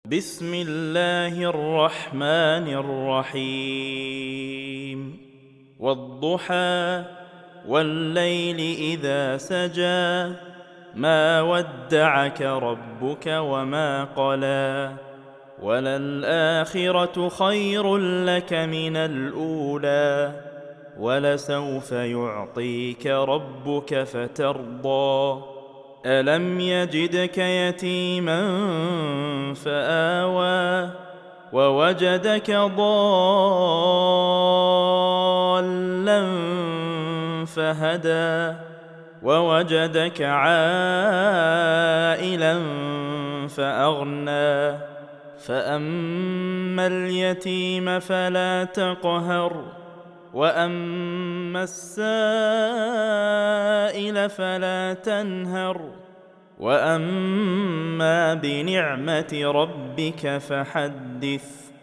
بسم الله الرحمن الرحيم والضحى والليل إذا سجى ما ودعك ربك وما قلى وللآخرة خير لك من الأولى ولسوف يعطيك ربك فترضى ألم يجدك يتيما فآوى ووجدك ضالا فهدى ووجدك عائلا فأغنى فأما اليتيم فلا تقهر وأما السائل فلا تنهر وأما بنعمة ربك فحدث